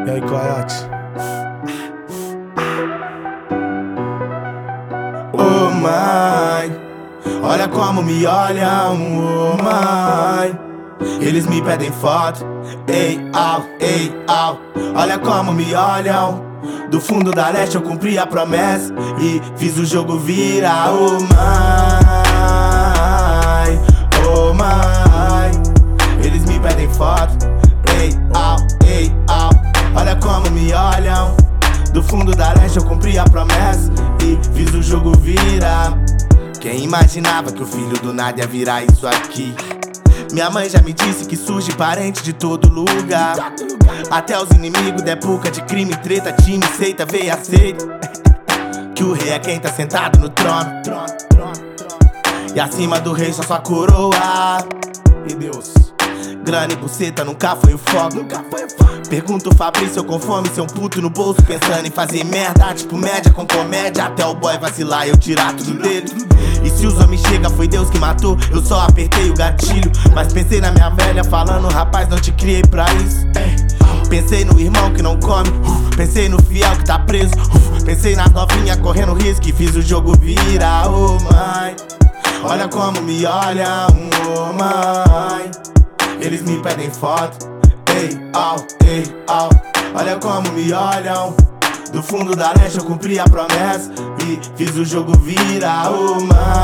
E aí, Coyote? Oh mãe, olha como me olham, oh mãe. Eles me pedem foto, ei, au. Olha como me olham. Do fundo da leste eu cumpri a promessa e fiz o jogo virar, oh mãe. Eles me pedem foto, ei, au. Olha como me olham. Do fundo da leste eu cumpri a promessa e fiz o jogo virar. Quem imaginava que o filho do nada ia virar isso aqui? Minha mãe já me disse que surge parente de todo lugar. Até os inimigos da época de crime, treta, time, seita, veio aceita. Que o rei é quem tá sentado no trono. E acima do rei só sua coroa. E Deus, grana e buceta nunca foi o foco. Pergunta o Fabrício, eu com fome, ser um puto no bolso, pensando em fazer merda, tipo média com comédia. Até o boy vacilar eu tirar tudo dele. E se os homens chegam, foi Deus que matou, eu só apertei o gatilho. Mas pensei na minha velha falando, rapaz, não te criei pra isso. Pensei no irmão que não come, pensei no fiel que tá preso, pensei nas novinhas correndo risco e fiz o jogo virar, oh mãe. Olha como me olham, oh mãe. Eles me pedem foto, ei, au. Olha como me olham. Do fundo da leste eu cumpri a promessa e fiz o jogo virar, oh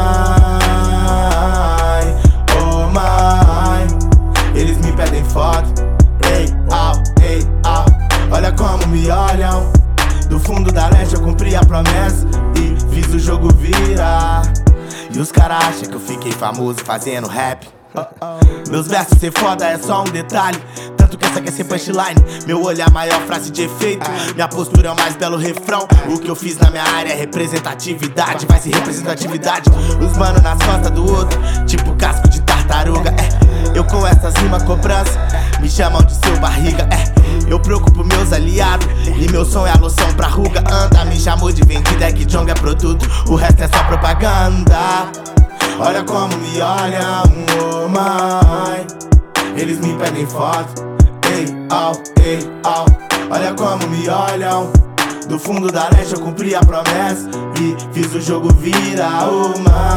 mãe. Eles me pedem foto, ei, au. Olha como me olham. Do fundo da leste eu cumpri a promessa e fiz o jogo virar. E os caras acham que eu fiquei famoso fazendo rap. Meus versos ser foda é só um detalhe, tanto que essa quer ser punchline. Meu olhar é a maior frase de efeito, minha postura é o mais belo refrão. O que eu fiz na minha área é representatividade, vai ser representatividade. Os mano nas costas do outro, tipo casco de tartaruga. Eu com essas rimas cobrança, me chamam de seu barriga. Eu preocupo meus aliados e meu som é a loção pra ruga. Anda, me chamou de vendida, é que Jong é produto, o resto é só propaganda. Olha como me olham, oh mãe. Eles me pedem foto, ei, au. Olha como me olham. Do fundo da leste eu cumpri a promessa e fiz o jogo virar, oh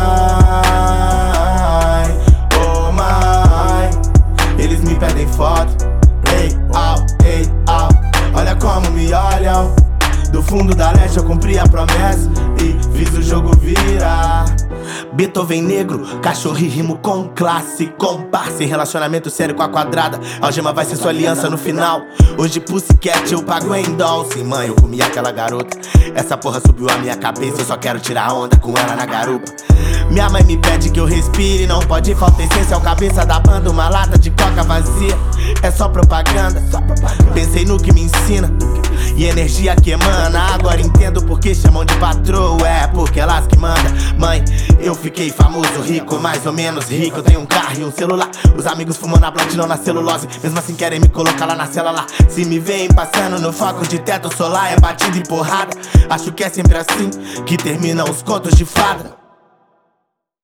mãe. Eles me pedem foto, ei, au. Olha como me olham. Do fundo da leste eu cumpri a promessa e fiz o jogo virar. Beethoven negro, cachorro e rimo com classe, comparsa em relacionamento sério com a quadrada. Algema vai ser sua aliança no final. Hoje Pussycat eu pago em doll. Sim, mãe, eu comi aquela garota. Essa porra subiu a minha cabeça, eu só quero tirar onda com ela na garupa. Minha mãe me pede que eu respire, não pode faltar essência ao cabeça da banda. Uma lata de coca vazia, é só propaganda. Pensei no que me ensina e energia que emana. Agora entendo porque chamam de patroa, é porque elas que mandam. Mãe, eu fiquei famoso, rico, mais ou menos rico. Eu tenho um carro e um celular. Os amigos fumando a blunt, não na celulose. Mesmo assim querem me colocar lá na cela lá. Se me veem passando no foco de teto solar, é batida e porrada. Acho que é sempre assim que terminam os contos de fada.